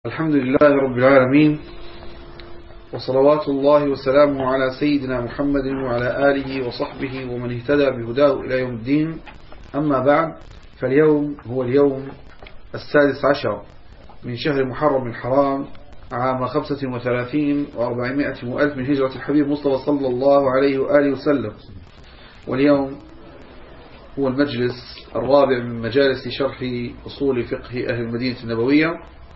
الحمد لله رب العالمين، وصلوات الله وسلامه على سيدنا محمد وعلى آله وصحبه ومن اهتدى بهداه إلى يوم الدين. أما بعد، فاليوم هو اليوم 16 من شهر محرم الحرام عام 35 و400 وألف من هجرة الحبيب مصطفى صلى الله عليه وآله وسلم. واليوم هو المجلس الرابع من مجالس شرح أصول فقه أهل المدينة النبوية،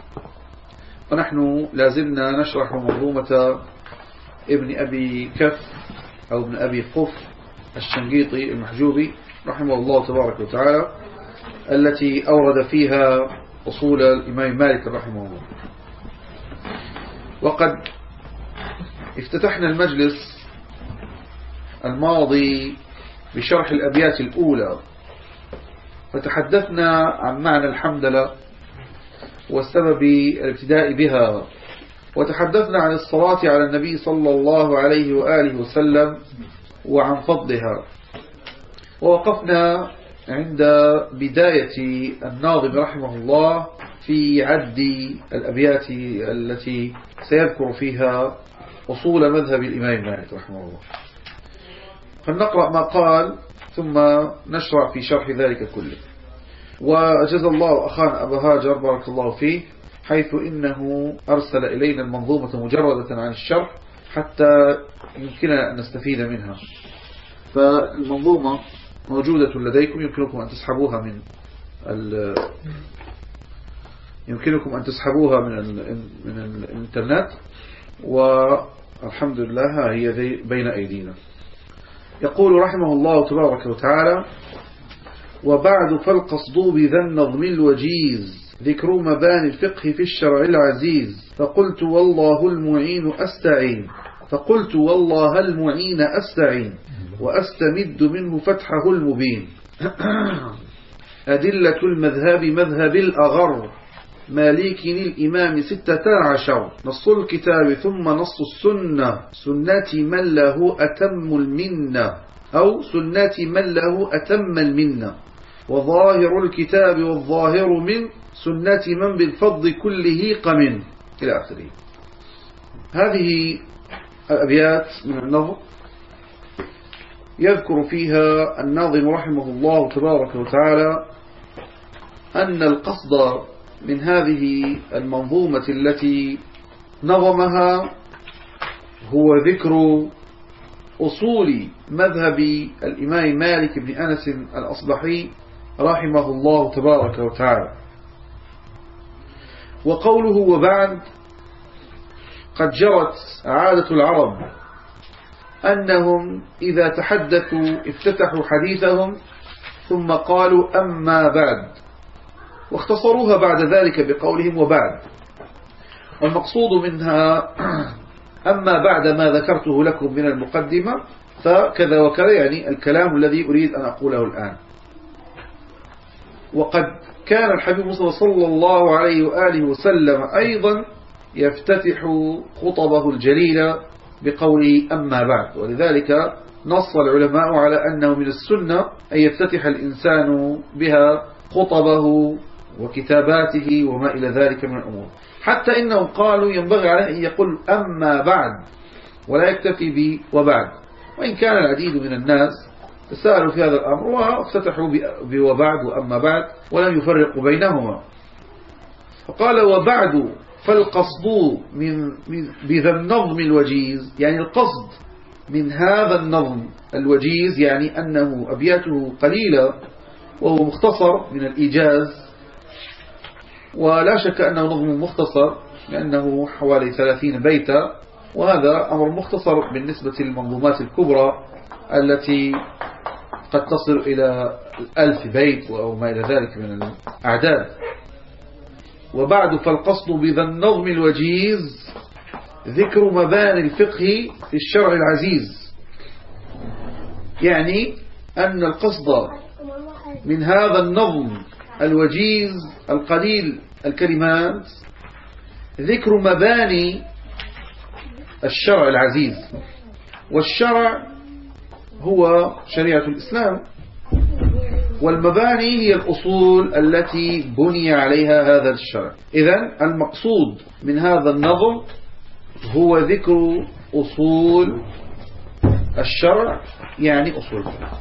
ونحن لازلنا نشرح منظومة ابن أبي كف أو ابن أبي قف الشنقيطي المحجوبي رحمه الله تبارك وتعالى، التي أورد فيها أصول الإمام مالك رحمه الله. وقد افتتحنا المجلس الماضي بشرح الأبيات الأولى، فتحدثنا عن معنى الحمدلله والسبب الابتداء بها، وتحدثنا عن الصلاة على النبي صلى الله عليه وآله وسلم وعن فضلها، ووقفنا عند بداية الناظم رحمه الله في عد الأبيات التي سيذكر فيها أصول مذهب الإمام مالك رحمه الله. فلنقرأ ما قال ثم نشرع في شرح ذلك كله. وجزا الله أخانا أبا هاجر بارك الله فيه، حيث إنه أرسل إلينا المنظومة مجردة عن الشرح حتى يمكننا أن نستفيد منها. فالمنظومة موجودة لديكم، يمكنكم أن تسحبوها من الإنترنت، والحمد لله هي بين أيدينا. يقول رحمه الله تبارك وتعالى: وبعد فالقصد بذا النظم الوجيز ذكر مباني الفقه في الشرع العزيز، فقلت والله المعين أستعين وأستمد منه فتحه المبين. أدلة المذهب مذهب الأغر مالك الإمام 16، نص الكتاب ثم نص السنة سنة من له أتم المنة أو سنة من له أتم المنة، وظاهر الكتاب والظاهر من سنة من بالفضل كله قمن، إلى آخره. هذه الأبيات من النظم يذكر فيها الناظم رحمه الله تبارك وتعالى أن القصد من هذه المنظومة التي نظمها هو ذكر أصول مذهب الإمام مالك بن أنس الأصبحي رحمه الله تبارك وتعالى. وقوله وبعد، قد جرت عادة العرب أنهم إذا تحدثوا افتتحوا حديثهم ثم قالوا أما بعد، واختصروها بعد ذلك بقولهم وبعد. والمقصود منها أما بعد ما ذكرته لكم من المقدمة فكذا وكذا، يعني الكلام الذي أريد أن أقوله الآن. وقد كان الحبيب صلى الله عليه وآله وسلم أيضا يفتتح خطبه الجليلة بقوله أما بعد، ولذلك نص العلماء على أنه من السنة أن يفتتح الإنسان بها خطبه وكتاباته وما إلى ذلك من الأمور، حتى إنهم قالوا ينبغي عليه أن يقول أما بعد ولا يكتفي وبعد، وإن كان العديد من الناس تساءلوا في هذا الأمر وافتتحوا بوبعد وأما بعد ولم يفرقوا بينهما. فقال وبعد فالقصد بذا النظم الوجيز، يعني القصد من هذا النظم الوجيز، يعني أنه أبياته قليلة وهو مختصر من الإيجاز، ولا شك أنه نظم مختصر لأنه حوالي 30 بيتا، وهذا أمر مختصر بالنسبة للمنظومات الكبرى التي قد تصل إلى 1000 بيت أو ما إلى ذلك من الأعداد. وبعد فالقصد بذا النظم الوجيز ذكر مباني الفقه في الشرع العزيز، يعني أن القصد من هذا النظم الوجيز القليل الكلمات ذكر مباني الشرع العزيز. والشرع هو شريعة الإسلام، والمباني هي الأصول التي بني عليها هذا الشرع. إذن المقصود من هذا النظم هو ذكر أصول الشرع، يعني أصول الفقه،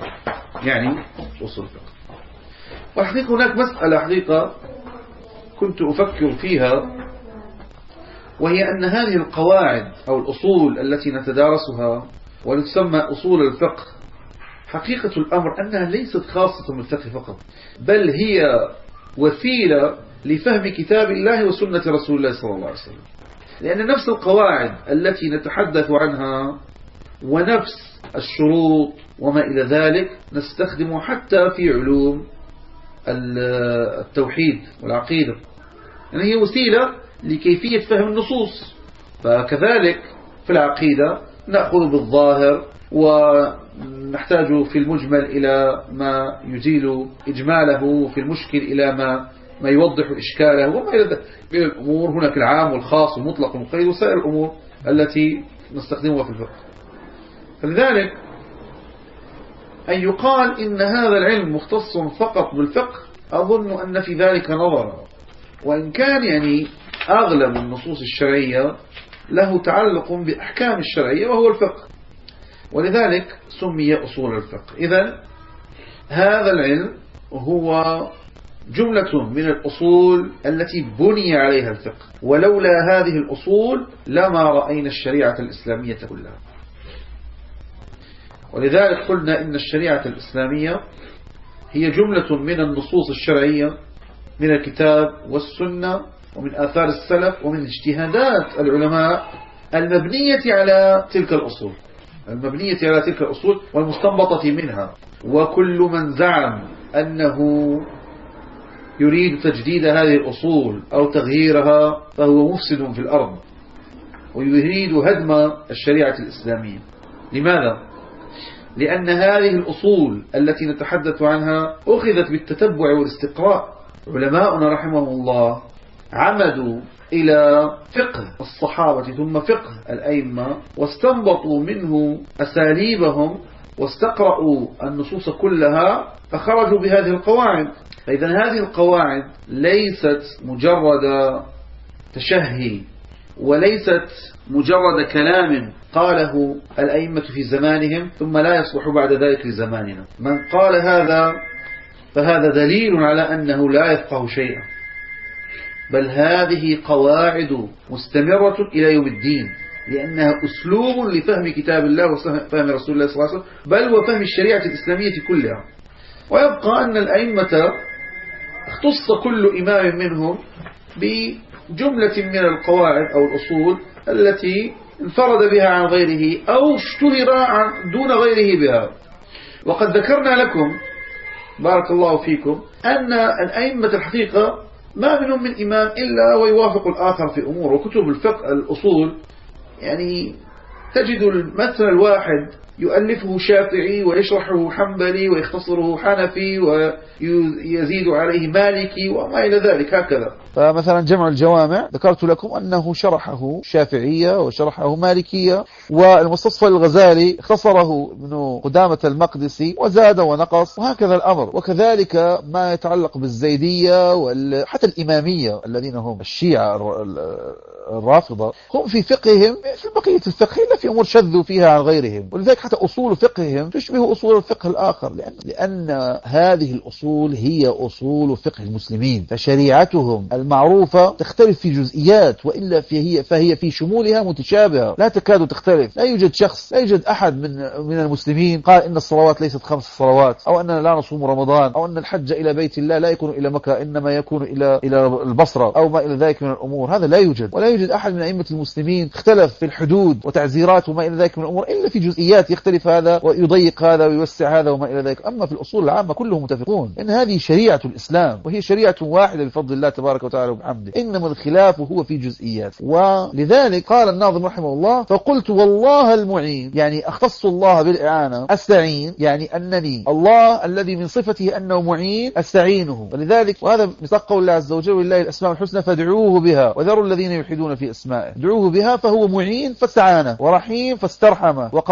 والحقيقة هناك مسألة حقيقة كنت أفكر فيها، وهي أن هذه القواعد أو الأصول التي نتدارسها وتسمى أصول الفقه، حقيقة الأمر أنها ليست خاصة بالفقه فقط، بل هي وسيلة لفهم كتاب الله وسنة رسول الله صلى الله عليه وسلم. لأن نفس القواعد التي نتحدث عنها ونفس الشروط وما إلى ذلك نستخدمه حتى في علوم التوحيد والعقيدة، يعني هي وسيلة لكيفية فهم النصوص. فكذلك في العقيدة نأخذ بالظاهر ونحتاج في المجمل إلى ما يزيل إجماله، في المشكل إلى ما يوضح إشكاله، وما إلى ذلك من الأمور. هناك العام والخاص والمطلق والمقيد وسائر الأمور التي نستخدمها في الفقه. فلذلك أن يقال إن هذا العلم مختص فقط بالفقه، أظن أن في ذلك نظرا، وإن كان يعني أغلب النصوص الشرعية له تعلق بأحكام الشرعية وهو الفقه، ولذلك سمي أصول الفقه. إذن هذا العلم هو جملة من الأصول التي بني عليها الفقه، ولولا هذه الأصول لما رأينا الشريعة الإسلامية كلها. ولذلك قلنا إن الشريعة الإسلامية هي جملة من النصوص الشرعية من الكتاب والسنة ومن آثار السلف ومن اجتهادات العلماء المبنية على تلك الأصول والمستنبطة منها. وكل من زعم أنه يريد تجديد هذه الأصول أو تغييرها فهو مفسد في الأرض ويريد هدم الشريعة الإسلامية. لماذا؟ لأن هذه الأصول التي نتحدث عنها أخذت بالتتبع والاستقراء. علماؤنا رحمهم الله عمدوا إلى فقه الصحابة ثم فقه الأئمة، واستنبطوا منه أساليبهم واستقرأوا النصوص كلها فخرجوا بهذه القواعد. فإذا هذه القواعد ليست مجرد تشهي وليست مجرد كلام قاله الأئمة في زمانهم ثم لا يصلح بعد ذلك لزماننا. من قال هذا فهذا دليل على أنه لا يفقه شيئا، بل هذه قواعد مستمرة إلى يوم الدين، لأنها أسلوب لفهم كتاب الله وفهم رسول الله صلى الله عليه وسلم، بل وفهم الشريعة الإسلامية كلها. ويبقى أن الأئمة اختص كل إمام منهم بجملة من القواعد أو الأصول التي انفرد بها عن غيره أو اشتهر دون غيره بها. وقد ذكرنا لكم بارك الله فيكم أن الأئمة الحقيقة ما منهم من إمام إلا ويوافق الآخر في أمور. وكتب الفقه الأصول يعني تجد المثل الواحد يؤلفه شافعي ويشرحه حنبلي ويختصره حنفي ويزيد عليه مالكي وما إلى ذلك هكذا. فمثلا جمع الجوامع ذكرت لكم أنه شرحه شافعية وشرحه مالكية، والمستصفى الغزالي اختصره ابن قدامة المقدسي وزاد ونقص، وهكذا الأمر. وكذلك ما يتعلق بالزيدية وحتى الإمامية الذين هم الشيعة الرافضة، هم في فقههم في بقية الفقه إلا في أمور شذوا فيها عن غيرهم. ولذلك حتى أصول فقههم تشبه أصول الفقه الآخر، لأن هذه الأصول هي أصول فقه المسلمين، فشريعتهم المعروفة تختلف في جزئيات، وإلا فهي في شمولها متشابهة لا تكاد تختلف. لا يوجد شخص، لا يوجد أحد من المسلمين قال إن الصلوات ليست 5 صلوات، أو أننا لا نصوم رمضان، أو أن الحج إلى بيت الله لا يكون إلى مكة إنما يكون إلى البصرة، أو ما إلى ذلك من الأمور. هذا لا يوجد، ولا يوجد أحد من أئمة المسلمين اختلف في الحدود وتعزيرات وما إلى ذلك من الأمور إلا في جزئيات يختلف هذا ويضيق هذا ويوسع هذا وما إلى ذلك. أما في الأصول العامة كلهم متفقون إن هذه شريعة الإسلام، وهي شريعة واحدة بفضل الله تبارك وتعالى وبحمده، إنما الخلاف هو في جزئيات. ولذلك قال الناظم رحمه الله: فقلت والله المعين، يعني أختص الله بالإعانة، أستعين يعني أنني الله الذي من صفته أنه معين أستعينه. ولذلك وهذا مصداق قول الله عز وجل: ولله الأسماء الحسنى فادعوه بها وذروا الذين يلحدون في أسمائه. ادعوه بها فهو معين فاستعانه، ورحيم فاسترحمه، وقوي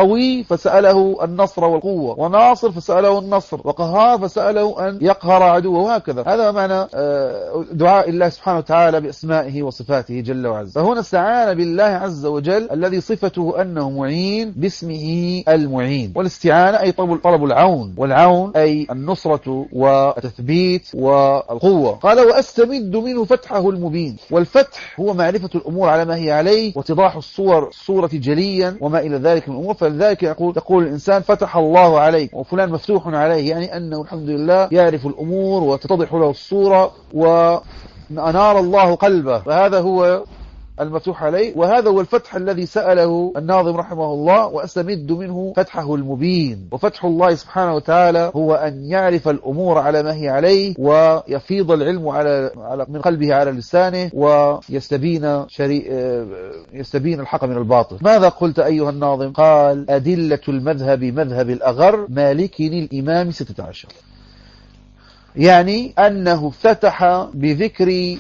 فسأله النصر والقوة، وناصر فسأله النصر، وقهار فسأله أن يقهر عدوه، وهكذا. هذا معنى دعاء الله سبحانه وتعالى بأسمائه وصفاته جل وعز. فهنا استعان بالله عز وجل الذي صفته أنه معين باسمه المعين. والاستعانة أي طلب العون، والعون أي النصرة والتثبيت والقوة. قال وأستمد منه فتحه المبين. والفتح هو معرفة الأمور على ما هي عليه، واتضاح الصورة جليا وما إلى ذلك من الأمور. فلذلك تقول الإنسان فتح الله عليك، وفلان مفتوح عليه، يعني أنه الحمد لله يعرف الأمور وتتضح له الصورة وأنار الله قلبه، فهذا هو المفتوح عليه. وهذا هو الفتح الذي سأله الناظم رحمه الله، وأستمد منه فتحه المبين. وفتح الله سبحانه وتعالى هو أن يعرف الأمور على ما هي عليه، ويفيض العلم من قلبه على لسانه، ويستبين الحق من الباطل. ماذا قلت أيها الناظم؟ قال أدلة المذهب مذهب الأغر مالك الإمام 16. يعني أنه افتتح بذكر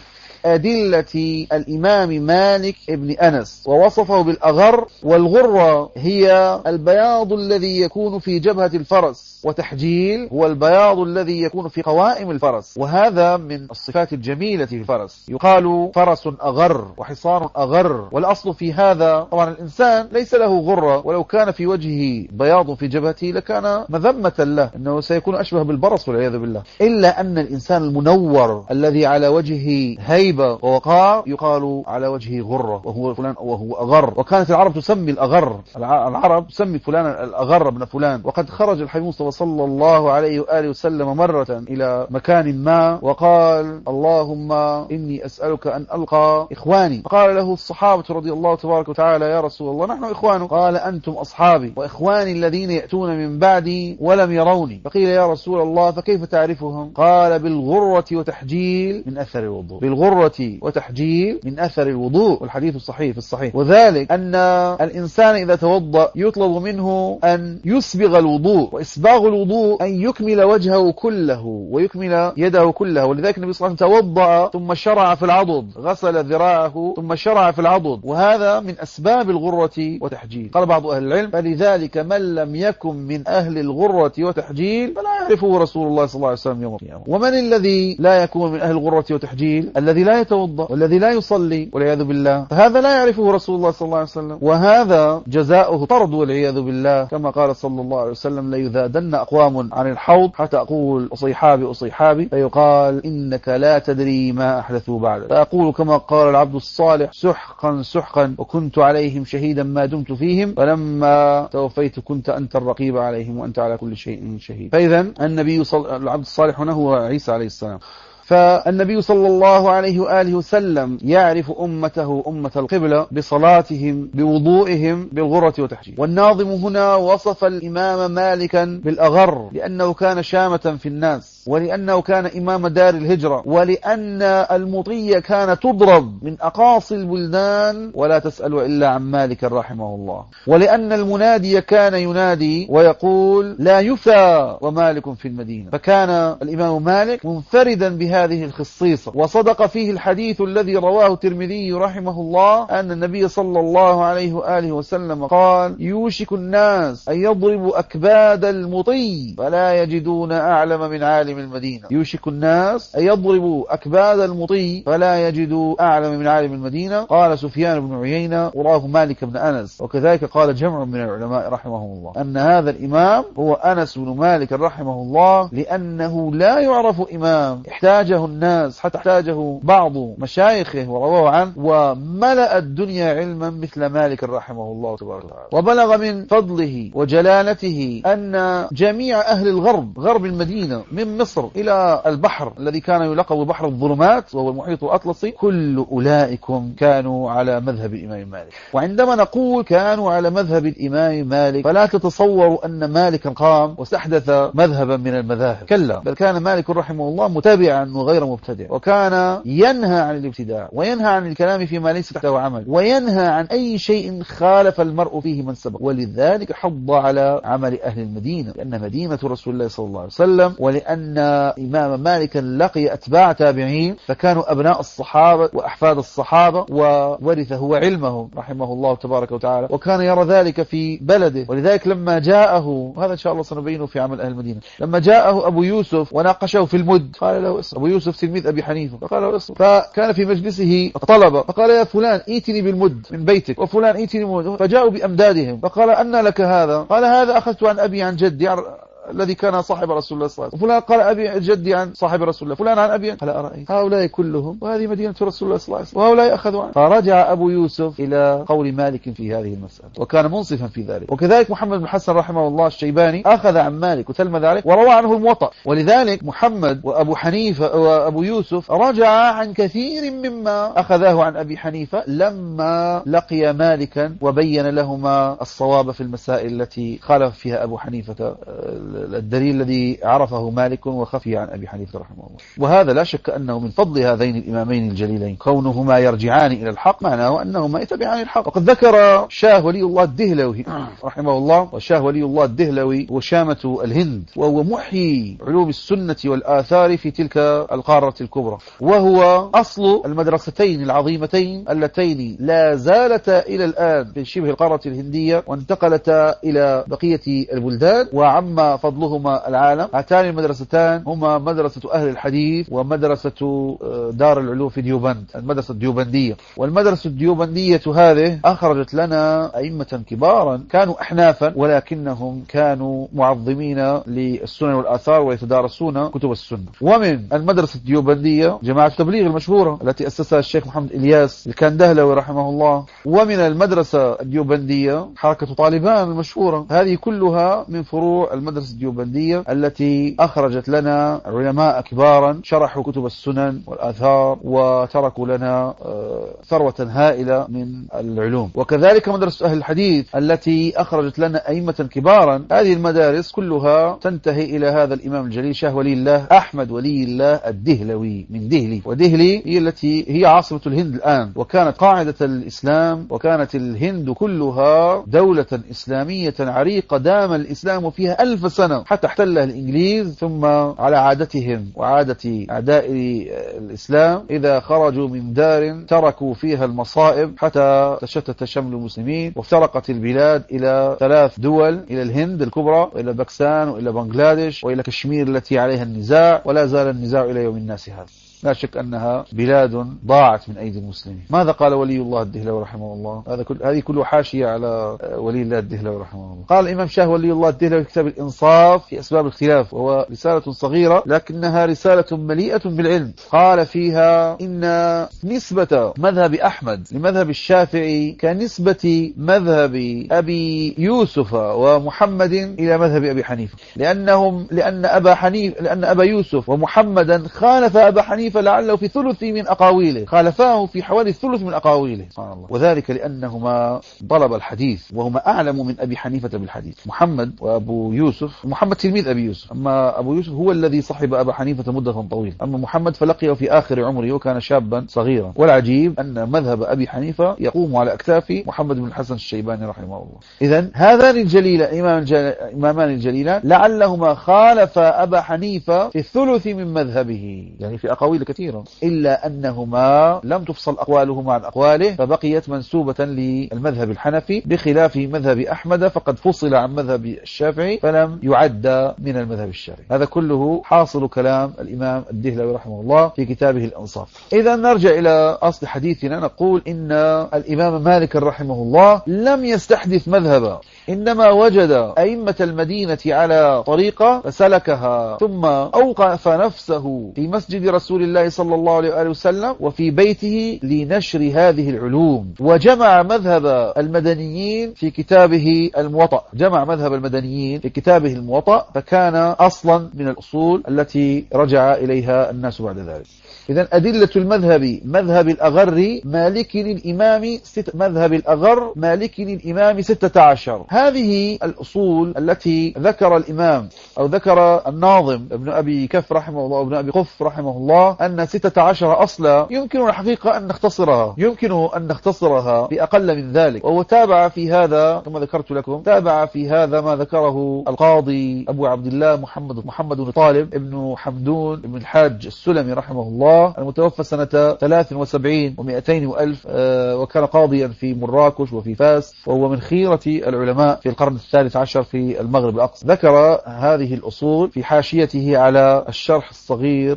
أدلة الإمام مالك ابن أنس، ووصفه بالأغر. والغرة هي البياض الذي يكون في جبهة الفرس، وتحجيل هو البياض الذي يكون في قوائم الفرس، وهذا من الصفات الجميلة في الفرس. يقال فرس أغر وحصان أغر. والأصل في هذا طبعا الإنسان ليس له غرة، ولو كان في وجهه بياض في جبهته لكان مذمة له، إنه سيكون أشبه بالبرص والعياذ بالله. إلا أن الإنسان المنور الذي على وجهه هيبة ووقار يقال على وجهه غرة، وهو فلان وهو أغر. وكانت العرب تسمي الأغر، العرب تسمي فلان الأغر ابن فلان. وقد خرج الحبيب مصطفى صلى الله عليه وآله وسلم مرة إلى مكان ما، وقال اللهم إني أسألك أن ألقى إخواني. فقال له الصحابة رضي الله تبارك وتعالى يا رسول الله نحن إخوانه. قال أنتم أصحابي، وإخواني الذين يأتون من بعدي ولم يروني. فقيل يا رسول الله فكيف تعرفهم؟ قال بالغرة وتحجيل من أثر الوضوء. بالغرة وتحجيل من أثر الوضوء. والحديث الصحيح في الصحيح. وذلك أن الإنسان إذا توضأ يطلب منه أن يسبغ الوضوء، وإسباغ الوضوء أن يكمل وجهه كله ويكمل يده كلها. ولذلك النبي صلى الله عليه وسلم توضأ ثم شرع في العضد، غسل ذراعه ثم شرع في العضد، وهذا من أسباب الغرة وتحجيل. قال بعض أهل العلم فلذلك من لم يكن من أهل الغرة وتحجيل فلا يعرفه رسول الله صلى الله عليه وسلم يوم القيامة. ومن الذي لا يكون من أهل الغرة وتحجيل؟ الذي لا يتوضأ والذي لا يصلي والعياذ بالله، فهذا لا يعرفه رسول الله صلى الله عليه وسلم، وهذا جزاؤه طرد والعياذ بالله، كما قال صلى الله عليه وسلم ليذادن أقوام عن الحوض حتى أقول أصيحابي أصيحابي، فيقال إنك لا تدري ما أحدثوا بعد، فأقول كما قال العبد الصالح سحقا سحقا وكنت عليهم شهيدا ما دمت فيهم، ولما توفيت كنت أنت الرقيب عليهم وأنت على كل شيء شهيد. فإذا العبد الصالح هنا هو عيسى عليه السلام. فالنبي صلى الله عليه وآله وسلم يعرف أمته أمة القبلة بصلاتهم بوضوئهم بالغرة وتحجيل. والناظم هنا وصف الإمام مالكا بالأغر لأنه كان شامة في الناس، ولأنه كان إمام دار الهجرة، ولأن المطية كان تضرب من أقاصي البلدان ولا تسأل إلا عن مالك رحمه الله، ولأن المنادي كان ينادي ويقول لا يفى ومالك في المدينة. فكان الإمام مالك منفردا بهذه الخصيصة. وصدق فيه الحديث الذي رواه الترمذي رحمه الله أن النبي صلى الله عليه وآله وسلم قال يوشك الناس أن يضربوا أكباد المطي فلا يجدون أعلم من عالم المدينة. يوشك الناس أن يضربوا أكباد المطي فلا يجدوا أعلم من عالم المدينة. قال سفيان بن عيينة وراه مالك بن أنس. وكذلك قال جمع من العلماء رحمهم الله أن هذا الإمام هو أنس بن مالك رحمه الله، لأنه لا يعرف إمام احتاجه الناس حتى احتاجه بعض مشايخه ورواه عنه، وملأ الدنيا علما مثل مالك رحمه الله تبارك وتعالى. وبلغ من فضله وجلالته أن جميع أهل الغرب، غرب المدينة من مصر إلى البحر الذي كان يلقب بحر الظلمات وهو المحيط الأطلسي، كل أولئكم كانوا على مذهب الإمام مالك. وعندما نقول كانوا على مذهب الإمام مالك فلا تتصوروا أن مالكا قام واستحدث مذهبا من المذاهب، كلا، بل كان مالك رحمه الله متابعا وغير مبتدع، وكان ينهى عن الابتداع وينهى عن الكلام فيما ليس تحته عمل، وينهى عن أي شيء خالف المرء فيه من سبق. ولذلك حض على عمل أهل المدينة، لأن مدينة رسول الله صلى الله عليه وسلم، ولأن أن إمام مالك لقي أتباع تابعين فكانوا أبناء الصحابة وأحفاد الصحابة وورث هو علمهم رحمه الله تبارك وتعالى، وكان يرى ذلك في بلده. ولذلك لما جاءه، وهذا إن شاء الله سنبينه في عمل أهل المدينة، لما جاءه أبو يوسف وناقشه في المد قال له اسم. أبو يوسف تلميذ أبي حنيفة، فقال له اسم. فكان في مجلسه طلبة، فقال يا فلان ائتني بالمد من بيتك، وفلان ائتني بالمد، فجاءوا بأمدادهم. فقال أن لك هذا؟ قال هذا أخذت عن أبي عن جدي الذي كان صاحب رسول الله صلى الله عليه وسلم. وفلان قال أبي جدي عن صاحب رسول الله، فلان عن أبي. قال أرأيت هؤلاء كلهم وهذه مدينة رسول الله صلى الله عليه وسلم وهؤلاء أخذوا عنه. فرجع أبو يوسف إلى قول مالك في هذه المسألة وكان منصفا في ذلك. وكذلك محمد بن حسن رحمه الله الشيباني أخذ عن مالك وتلمذ عليه وروى عنه الموطأ. ولذلك محمد وأبو حنيفة وأبو يوسف رجع عن كثير مما أخذاه عن أبي حنيفة لما لقي مالكا وبين لهما الصواب في المسائل التي خالف فيها أبو حنيفة، الدليل الذي عرفه مالك وخفي عن أبي حنيفة رحمه الله. وهذا لا شك أنه من فضل هذين الإمامين الجليلين كونهما يرجعان إلى الحق، معناه أنهما يتبعان الحق. وقد ذكر شاه ولي الله الدهلوي رحمه الله، وشاه ولي الله الدهلوي هو شامة الهند، وهو محيي علوم السنة والآثار في تلك القارة الكبرى، وهو أصل المدرستين العظيمتين اللتين لا زالتا إلى الآن في شبه القارة الهندية وانتقلتا إلى بقية البلدان وعم فضلهما العالم. هاتان المدرستان هما مدرسة أهل الحديث ومدرسة دار العلوم في ديوبند، المدرسة الديوبندية. والمدرسة الديوبندية هذه أخرجت لنا أئمة كبارا كانوا أحنافا ولكنهم كانوا معظمين للسنن والآثار ويتدارسون كتب السنة. ومن المدرسة الديوبندية جماعة التبليغ المشهورة التي أسسها الشيخ محمد إلياس الكندهلوي رحمه الله. ومن المدرسة الديوبندية حركة طالبان المشهورة. هذه كلها من فروع المدرسة الديوبندية التي أخرجت لنا علماء كبارا شرحوا كتب السنن والآثار وتركوا لنا ثروة هائلة من العلوم. وكذلك مدرسة أهل الحديث التي أخرجت لنا أئمة كبارا. هذه المدارس كلها تنتهي إلى هذا الإمام الجليل شاه ولي الله أحمد ولي الله الدهلوي من دهلي. ودهلي هي التي هي عاصمة الهند الآن، وكانت قاعدة الإسلام، وكانت الهند كلها دولة إسلامية عريقة دام الإسلام فيها 1000 سنة حتى احتلها الإنجليز. ثم على عادتهم وعادة أعداء الإسلام إذا خرجوا من دار تركوا فيها المصائب حتى تشتت شمل المسلمين وافترقت البلاد إلى 3 دول، إلى الهند الكبرى وإلى باكستان وإلى بنغلاديش وإلى كشمير التي عليها النزاع، ولا زال النزاع إلى يوم الناس هذا. لا شك أنها بلاد ضاعت من أيدي المسلمين. ماذا قال ولي الله الدهلوي رحمه الله؟ هذه كله حاشية على ولي الله الدهلوي رحمه الله. قال الإمام شاه ولي الله الدهلوي في كتاب الإنصاف في أسباب الاختلاف، وهو رسالة صغيرة لكنها رسالة مليئة بالعلم. قال فيها إن نسبة مذهب أحمد لمذهب الشافعي كنسبة مذهب أبي يوسف ومحمد إلى مذهب أبي حنيفة، لأن أبا يوسف ومحمدا خالف أبا حنيفة لعله في ثلث من أقاويله، خالفاه في حوالي الثلث من أقاويله سبحان الله. وذلك لأنهما طلب الحديث وهما أعلم من أبي حنيفة بالحديث. محمد وأبو يوسف، محمد تلميذ أبي يوسف، أما أبو يوسف هو الذي صحب أبا حنيفة مدة طويلة، أما محمد فلقيه في آخر عمره وكان شابا صغيرا. والعجيب أن مذهب أبي حنيفة يقوم على أكتاف محمد بن الحسن الشيباني رحمه الله. إذن هذان الإمامان الجليلان لعلهما خالف أبا حنيفة في الثلث من مذهبه، يعني في أقاويل كثيرة، إلا أنهما لم تفصل أقوالهما عن أقواله فبقيت منسوبة للمذهب الحنفي، بخلاف مذهب أحمد فقد فصل عن مذهب الشافعي فلم يعد من المذهب الشافعي. هذا كله حاصل كلام الإمام الدهلوي رحمه الله في كتابه الإنصاف. إذا نرجع إلى أصل حديثنا، نقول إن الإمام مالك رحمه الله لم يستحدث مذهبا، إنما وجد أئمة المدينة على طريقة فسلكها، ثم أوقف نفسه في مسجد رسول الله صلى الله عليه وسلم وفي بيته لنشر هذه العلوم، وجمع مذهب المدنيين في كتابه الموطأ، جمع مذهب المدنيين في كتابه الموطأ، فكان أصلا من الأصول التي رجع إليها الناس بعد ذلك. إذن أدلة المذهب مذهب الأغر مالك الإمام مذهب الأغر مالك الإمام 16. هذه الأصول التي ذكر الإمام أو ذكر الناظم ابن أبي كف رحمه الله وابن أبي قف رحمه الله أن 16 أصلا يمكن الحقيقة أن نختصرها بأقل من ذلك. وهو تابع في هذا كما ذكرت لكم، تابع في هذا ما ذكره القاضي أبو عبد الله محمد بن طالب ابن حمدون ابن الحاج السلمي رحمه الله، المتوفى سنة 73 و200 وألف، وكان قاضيا في مراكش وفي فاس، وهو من خيرة العلماء في القرن الثالث عشر في المغرب الأقصى. ذكر هذه الأصول في حاشيته على الشرح الصغير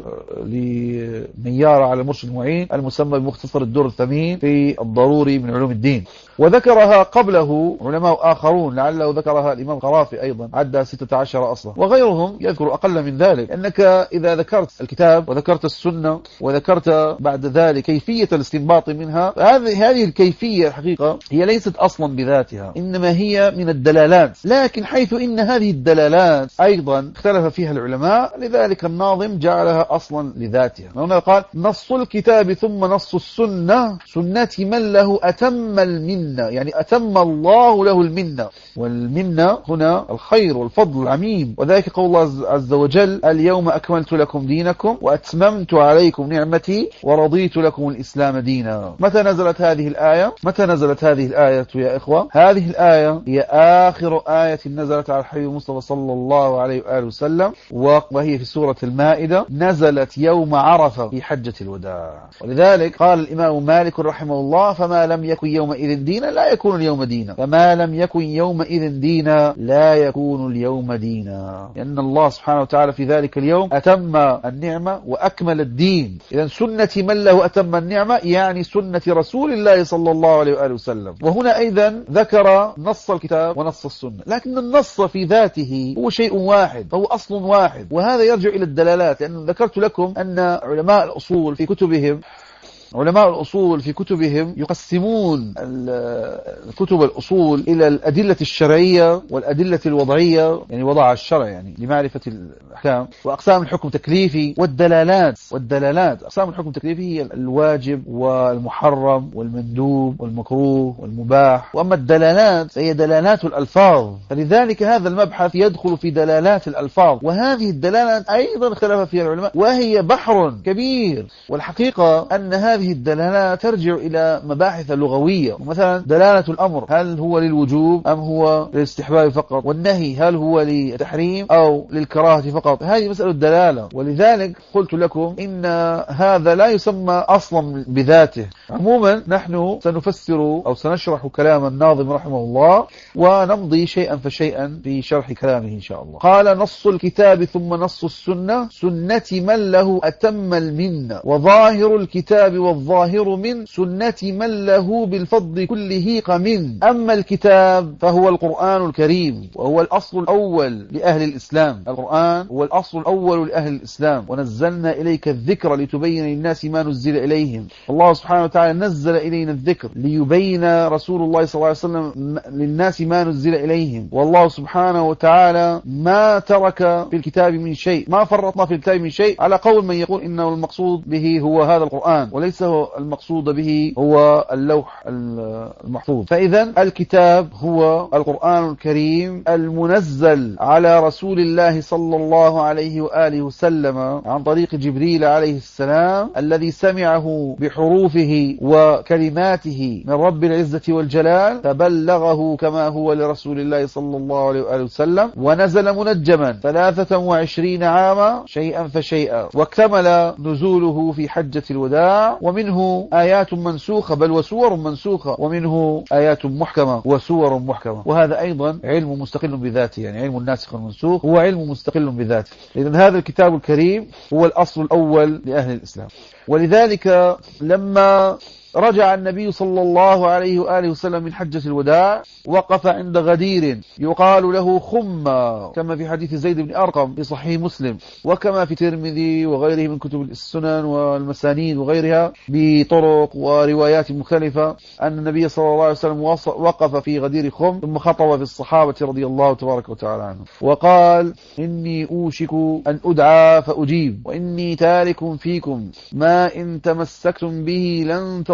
لميارة على المرشد المعين المسمى بمختصر الدر الثمين في الضروري من علوم الدين. وذكرها قبله علماء آخرون، لعله ذكرها الإمام القرافي أيضا، عدى 16 أصلا، وغيرهم يذكر أقل من ذلك. أنك إذا ذكرت الكتاب وذكرت السنة وذكرت بعد ذلك كيفية الاستنباط منها، هذه الكيفية الحقيقة هي ليست أصلا بذاتها، إنما هي من الدلالات. لكن حيث إن هذه الدلالات أيضا اختلف فيها العلماء، لذلك الناظم جعلها أصلا لذاتها. هنا قال نص الكتاب ثم نص السنة سنة من له أتم المنة، يعني أتم الله له المنة، والمنة هنا الخير والفضل العميم. وذلك قول الله عز وجل اليوم أكملت لكم دينكم وأتممت عليكم نعمتي ورضيت لكم الإسلام دينا. متى نزلت هذه الآية يا إخوة؟ هذه الآية هي آخر آية نزلت على الحبيب المصطفى صلى الله عليه وآله وسلم، وهي في سورة المائدة، نزلت يوم عرفة في حجة الوداع. ولذلك قال الإمام مالك رحمه الله فما لم يكن يومئذ دينا لا يكون اليوم دينا، فما لم يكن يومئذ دينا لا يكون اليوم دينا، لأن الله سبحانه وتعالى في ذلك اليوم أتم النعمة وأكمل الدين. إذن سنة من له أتم النعمة يعني سنة رسول الله صلى الله عليه وآله وسلم. وهنا أيضا ذكر نص الكتاب ونص السنة، لكن النص في ذاته هو شيء واحد، هو أصل واحد، وهذا يرجع إلى الدلالات. لأن ذكرت لكم أن علماء الأصول في كتبهم يقسمون كتب الأصول إلى الأدلة الشرعية والأدلة الوضعية، يعني وضع الشرع يعني لمعرفة الأحكام، وأقسام الحكم التكليفي والدلالات. أقسام الحكم التكليفي هي الواجب والمحرم والمندوب والمكروه والمباح، وأما الدلالات فهي دلالات الألفاظ. فلذلك هذا المبحث يدخل في دلالات الألفاظ، وهذه الدلالات أيضا اختلف فيها العلماء، وهي بحر كبير. والحقيقة أن هذه الدلالات ترجع إلى مباحث لغوية. مثلا دلالة الأمر هل هو للوجوب أم هو للاستحباب فقط، والنهي هل هو للتحريم أو للكراهة فقط، هذه مسألة الدلالة. ولذلك قلت لكم إن هذا لا يسمى أصلا بذاته. عموما نحن سنفسر أو سنشرح كلام الناظم رحمه الله، ونمضي شيئا فشيئا في شرح كلامه إن شاء الله. قال نص الكتاب ثم نص السنة سنة من له أتم المنة، وظاهر الكتاب والظاهر من سنة من له بالفضل كله قمن. أما الكتاب فهو القرآن الكريم، وهو الأصل الأول لأهل الإسلام. القرآن هو الأصل الأول لأهل الإسلام، ونزلنا إليك الذكر لتبين للناس ما نزل إليهم. الله سبحانه وتعالى نزل إلينا الذكر ليبين رسول الله صلى الله عليه وسلم للناس ما نزل إليهم. والله سبحانه وتعالى ما ترك في الكتاب من شيء، ما فرطنا في الكتاب من شيء، على قول من يقول إنه المقصود به هو هذا القرآن، وليس المقصود به هو اللوح المحفوظ. فإذا الكتاب هو القرآن الكريم المنزل على رسول الله صلى الله عليه وآله وسلم عن طريق جبريل عليه السلام، الذي سمعه بحروفه وكلماته من رب العزة والجلال، فبلغه كما هو لرسول الله صلى الله عليه وآله وسلم، ونزل منجما 23 عاما شيئا فشيئا، واكتمل نزوله في حجة الوداع. ومنه آيات منسوخة بل وسور منسوخة، ومنه آيات محكمة وسور محكمة. وهذا أيضا علم مستقل بذاته، يعني علم الناسخ والمنسوخ هو علم مستقل بذاته. إذن هذا الكتاب الكريم هو الأصل الأول لأهل الإسلام. ولذلك لما رجع النبي صلى الله عليه وآله وسلم من حجة الوداع وقف عند غدير يقال له خمة، كما في حديث زيد بن أرقم في صحيح مسلم، وكما في الترمذي وغيره من كتب السنن والمسانيد وغيرها بطرق وروايات مختلفة، أن النبي صلى الله عليه وسلم وقف في غدير خم، ثم خطب في الصحابة رضي الله تبارك وتعالى عنهم وقال إني أوشك أن أدعى فأجيب، وإني تارك فيكم ما إن تمسكتم به لن تضلوا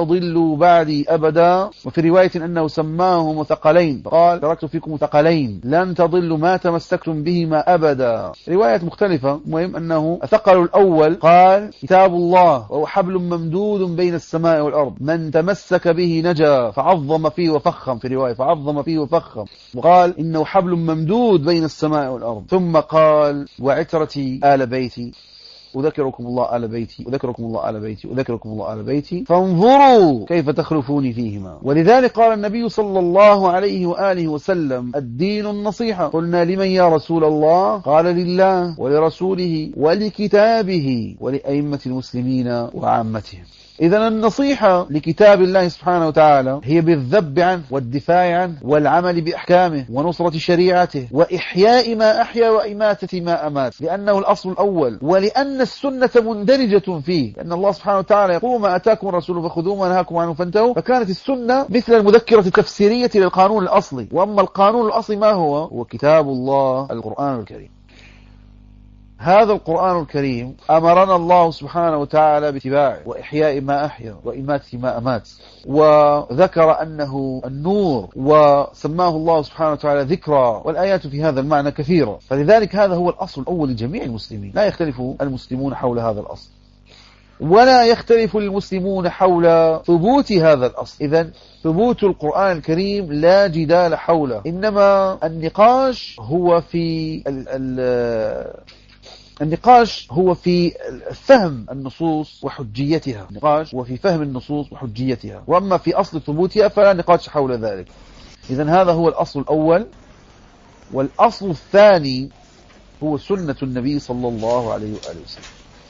تضلوا بعدي أبدا. وفي رواية أنه سماهم ثقلين، قال تركت فيكم ثقلين لن تضلوا ما تمسكتم بهما أبدا. رواية مختلفة، المهم أنه الثقل الأول قال كتاب الله وهو حبل ممدود بين السماء والأرض من تمسك به نجا، فعظم فيه وفخم، في رواية فعظم فيه وفخم، وقال إنه حبل ممدود بين السماء والأرض. ثم قال وعترتي آل بيتي، أذكركم الله آل بيتي، أذكركم الله آل بيتي، أذكركم الله آل بيتي، فانظروا كيف تخلفوني فيهما. ولذلك قال النبي صلى الله عليه وآله وسلم الدين النصيحة. قلنا لمن يا رسول الله؟ قال لله ولرسوله ولكتابه ولأئمة المسلمين وعامتهم. إذن النصيحة لكتاب الله سبحانه وتعالى هي بالذب عنه والدفاع عنه والعمل بأحكامه ونصرة شريعته وإحياء ما أحيا وإماتة ما أمات، لأنه الأصل الأول، ولأن السنة مندرجة فيه، لأن الله سبحانه وتعالى يقول ما أتاكم الرسول فخذوه وما نهاكم عنه فانتهوا. فكانت السنة مثل المذكرة التفسيرية للقانون الأصلي. وأما القانون الأصلي ما هو؟ هو كتاب الله القرآن الكريم. هذا القرآن الكريم أمرنا الله سبحانه وتعالى باتباعه وإحياء ما أحيا وإماتة ما أمات، وذكر أنه النور وسماه الله سبحانه وتعالى ذكرى، والآيات في هذا المعنى كثيرة. فلذلك هذا هو الأصل الأول لجميع المسلمين، لا يختلف المسلمون حول هذا الأصل ولا يختلف المسلمون حول ثبوت هذا الأصل. إذن ثبوت القرآن الكريم لا جدال حوله، إنما النقاش هو في فهم النصوص وحجيتها. النقاش هو في فهم النصوص وحجيتها، وأما في أصل ثبوتها فلا نقاش حول ذلك. إذن هذا هو الأصل الأول. والأصل الثاني هو سنة النبي صلى الله عليه وآله وسلم.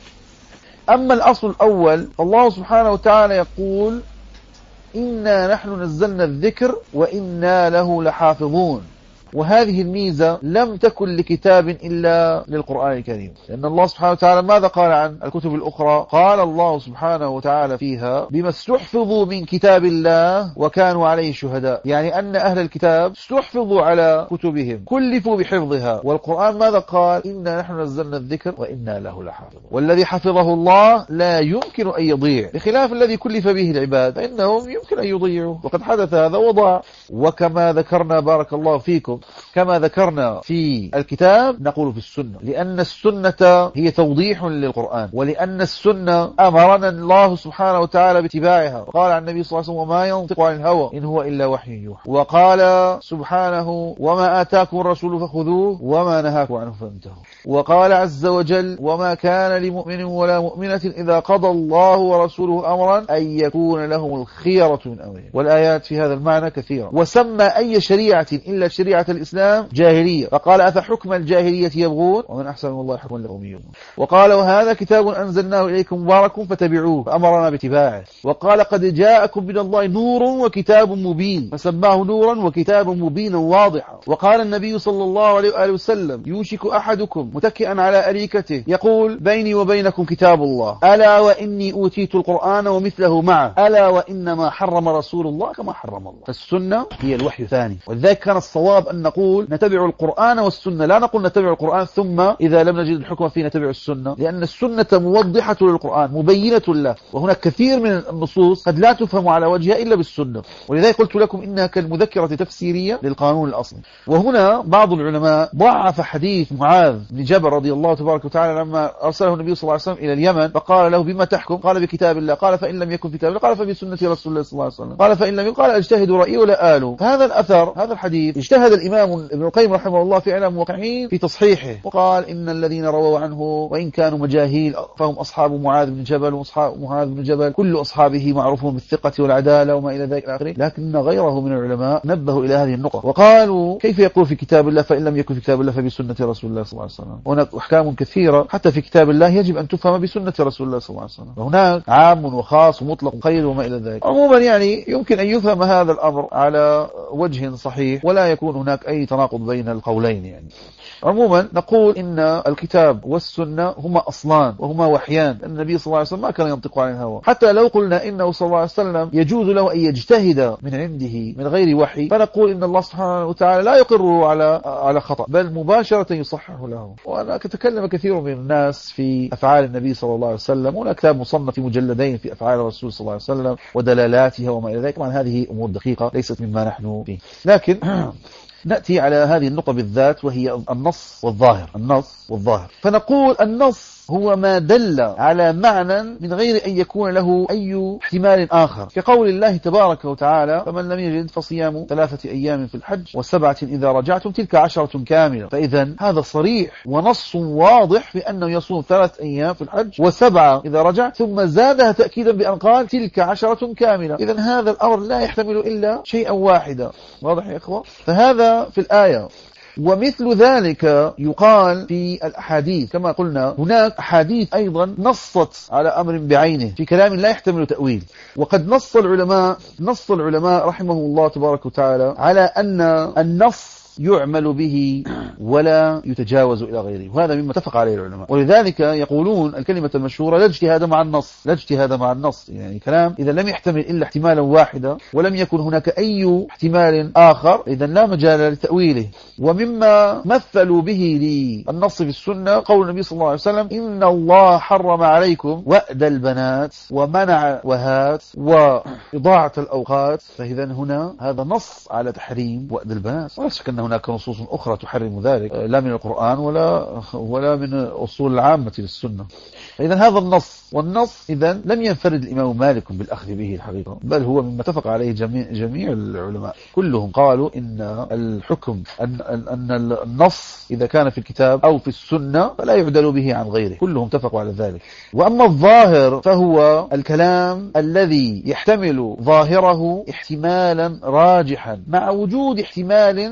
أما الأصل الأول فالله سبحانه وتعالى يقول إنا نحن نزلنا الذكر وإنا له لحافظون. وهذه الميزة لم تكن لكتاب إلا للقرآن الكريم، لأن الله سبحانه وتعالى ماذا قال عن الكتب الأخرى؟ قال الله سبحانه وتعالى فيها بما استحفظوا من كتاب الله وكانوا عليه شهداء، يعني أن أهل الكتاب استحفظوا على كتبهم، كلفوا بحفظها. والقرآن ماذا قال؟ إنا نحن نزلنا الذكر وإنا له لحافظون. والذي حفظه الله لا يمكن أن يضيع، بخلاف الذي كلف به العباد فإنهم يمكن أن يضيعوا، وقد حدث هذا وضاع. وكما ذكرنا بارك الله فيكم، كما ذكرنا في الكتاب نقول في السنة، لأن السنة هي توضيح للقرآن، ولأن السنة أمرنا الله سبحانه وتعالى باتباعها. قال عن النبي صلى الله عليه وسلم وما ينطق عن الهوى إن هو إلا وحي يوحى. وقال سبحانه وما آتاكم الرسول فخذوه وما نهاكم عنه فانتهوا. وقال عز وجل وما كان لمؤمن ولا مؤمنة إذا قضى الله ورسوله أمرا أن يكون لهم الخيرة من أمرهم. والآيات في هذا المعنى كثيرة. وسمى أي شريعة إلا شريعة الإسلام جاهلية، فقال أفحكم الجاهلية يبغون ومن أحسن من الله حكما لقوم يؤمنون. وقال وهذا كتاب أنزلناه إليكم مبارك فتبعوه، فأمرنا باتباعه. وقال قد جاءكم من الله نور وكتاب مبين، فسماه نورا وكتاب مبينا واضحا. وقال النبي صلى الله عليه وآله وسلم يوشك أحدكم متكئا على أريكته يقول بيني وبينكم كتاب الله ألا وإني أوتيت القرآن ومثله معه ألا وإنما حرم رسول الله كما حرم الله. فالسنة هي الوحي الثاني، ولذلك كان الصواب أن نقول نتبع القرآن والسنة، لا نقول نتبع القرآن ثم إذا لم نجد الحكم فيه نتبع السنة، لأن السنة موضحة للقرآن مبينة له، وهناك كثير من النصوص قد لا تفهم على وجهها إلا بالسنة. ولذلك قلت لكم إنها كالمذكرة تفسيرية للقانون الأصلي. وهنا بعض العلماء ضعف حديث معاذ بن جبل رضي الله تبارك وتعالى لما أرسله النبي صلى الله عليه وسلم إلى اليمن فقال له بما تحكم؟ قال بكتاب الله. قال فإن لم يكن كتاب الله؟ قال فبسنة رسول الله صلى الله عليه وسلم. قال فإن لم يكن؟ قال اجتهد رأيي ولا آله. هذا الأثر، هذا الحديث اجتهد الإمام ابن القيم رحمه الله في إعلام الموقعين في تصحيحه، وقال إن الذين رووا عنه وإن كانوا مجاهيل فهم أصحاب معاذ بن جبل، وأصحاب معاذ بن جبل كل أصحابه معروفون بالثقة والعدالة وما إلى ذلك الآخر. لكن غيره من العلماء نبهوا إلى هذه النقطة وقالوا كيف يقول في كتاب الله فإن لم يكن في كتاب الله فبسنة رسول الله صلى الله عليه وسلم. هناك أحكام كثيرة حتى في كتاب الله يجب أن تفهم بسنة رسول الله صلى الله عليه وسلم، وهناك عام وخاص ومطلق وقيد وما إلى ذلك. عموما يعني يمكن أن يفهم هذا الأمر على وجه صحيح ولا يكون هناك أي تناقض بين القولين يعني. عموما نقول إن الكتاب والسنة هما أصلان وهما وحيان. النبي صلى الله عليه وسلم ما كان ينطق عن الهوى. حتى لو قلنا إنه صلى الله عليه وسلم يجوز له أن يجتهد من عنده من غير وحي، فنقول إن الله سبحانه وتعالى لا يقر على خطأ، بل مباشرة يصحح له. وأنا أتكلم كثير من الناس في أفعال النبي صلى الله عليه وسلم، هناك كتاب مصنف في مجلدين في أفعال الرسول صلى الله عليه وسلم ودلالاتها وما إلى ذلك. طبعا هذه أمور دقيقة ليست مما نحن فيه، لكن نأتي على هذه النقطة بالذات وهي النص والظاهر. النص والظاهر، فنقول النص هو ما دل على معنى من غير أن يكون له أي احتمال آخر، كقول الله تبارك وتعالى: فمن لم يجد فصيام 3 أيام في الحج و7 إذا رجعتم تلك 10 كاملة. فإذا هذا صريح ونص واضح في أنه يصوم 3 أيام في الحج و7 إذا رجع، ثم زادها تأكيدا بأن قال تلك 10 كاملة. إذا هذا الأمر لا يحتمل إلا شيئا واحدا. واضح يا إخوة؟ فهذا في الآية. ومثل ذلك يقال في الأحاديث، كما قلنا هناك أحاديث أيضا نصت على أمر بعينه في كلام لا يحتمل تأويل. وقد نص العلماء رحمه الله تبارك وتعالى على أن النص يعمل به ولا يتجاوز إلى غيره، وهذا مما اتفق عليه العلماء. ولذلك يقولون الكلمة المشهورة: لا اجتهاد مع النص. لا اجتهاد مع النص، يعني كلام إذا لم يحتمل إلا احتمالا واحدا ولم يكن هناك أي احتمال آخر، إذا لا مجال لتأويله. ومما مثلوا به للنص في السنة قول النبي صلى الله عليه وسلم: إن الله حرم عليكم وأد البنات ومنع وهات وإضاعة الأوقات. فإذا هنا هذا نص على تحريم وأد البنات، ولا شك أن هناك نصوص أخرى تحرم ذلك، لا من القرآن ولا من أصول العامة للسنة. إذا هذا النص، والنص إذا لم ينفرد الإمام مالك بالأخذ به الحقيقة، بل هو مما اتفق عليه جميع العلماء. كلهم قالوا إن الحكم أن النص إذا كان في الكتاب أو في السنة فلا يعدل به عن غيره، كلهم اتفقوا على ذلك. وأما الظاهر فهو الكلام الذي يحتمل ظاهره احتمالا راجحا مع وجود احتمال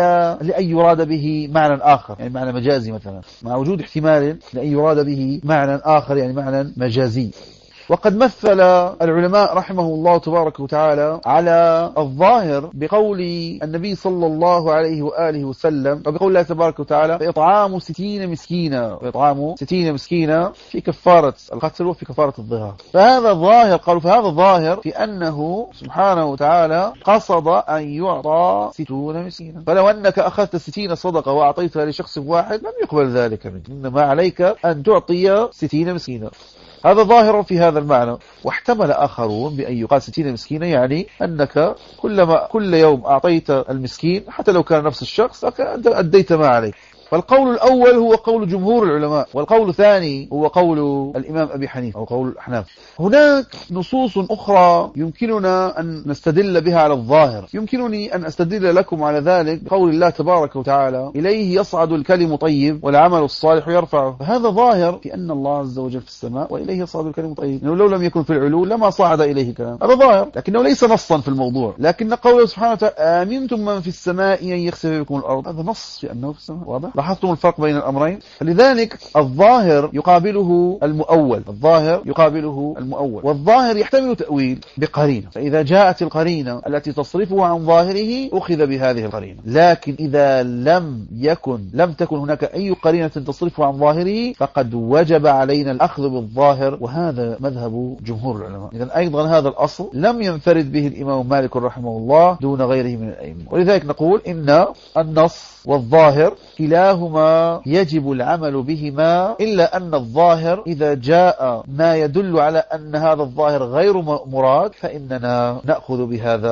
لأن يراد به معنى آخر، يعني معنى مجازي مثلا، مع وجود احتمال لأن يراد به معنى آخر، يعني معنى مجازي. وقد مثل العلماء رحمه الله تبارك وتعالى على الظاهر بقول النبي صلى الله عليه وآله وسلم، وبقول الله تبارك وتعالى: فإطعام 60 مسكينا، فإطعام 60 مسكينا في كفارة القتل وفي كفارة الظهار. فهذا ظاهر، قالوا فهذا ظاهر في أنه سبحانه وتعالى قصد أن يعطى 60 مسكينا. فلو أنك أخذت 60 صدقة وأعطيتها لشخص واحد لم يقبل ذلك منك، إنما عليك أن تعطي 60 مسكينا. هذا ظاهر في هذا المعنى. واحتمل آخرون بأن يقال 60 مسكينا، يعني أنك كل يوم أعطيت المسكين حتى لو كان نفس الشخص أنت أديت ما عليك. فالقول الأول هو قول جمهور العلماء، والقول الثاني هو قول الإمام أبي حنيفة أو قول الأحناف. هناك نصوص أخرى يمكننا أن نستدل بها على الظاهر. يمكنني أن أستدل لكم على ذلك بقول الله تبارك وتعالى: إليه يصعد الكلم طيب والعمل الصالح يرفعه. فهذا ظاهر في أن الله عز وجل في السماء وإليه يصعد الكلم طيب، لو لم يكن في العلو لما صعد إليه كلام. هذا ظاهر لكنه ليس نصا في الموضوع. لكن قوله سبحانه وتعالى: آمنتم من في السماء أن يخسف بكم الأرض، هذا نص في أنه في السماء. واضح؟ لاحظتم الفرق بين الأمرين؟ فلذلك الظاهر يقابله المؤول، والظاهر يحتمل تأويل بقرينة. فإذا جاءت القرينة التي تصرفه عن ظاهره أخذ بهذه القرينة، لكن إذا لم تكن هناك أي قرينة تصرفه عن ظاهره فقد وجب علينا الأخذ بالظاهر، وهذا مذهب جمهور العلماء. إذن أيضا هذا الأصل لم ينفرد به الإمام مالك رحمه الله دون غيره من الأئمة. ولذلك نقول إن النص والظاهر كلاهما يجب العمل بهما، إلا أن الظاهر إذا جاء ما يدل على أن هذا الظاهر غير مراد فإننا نأخذ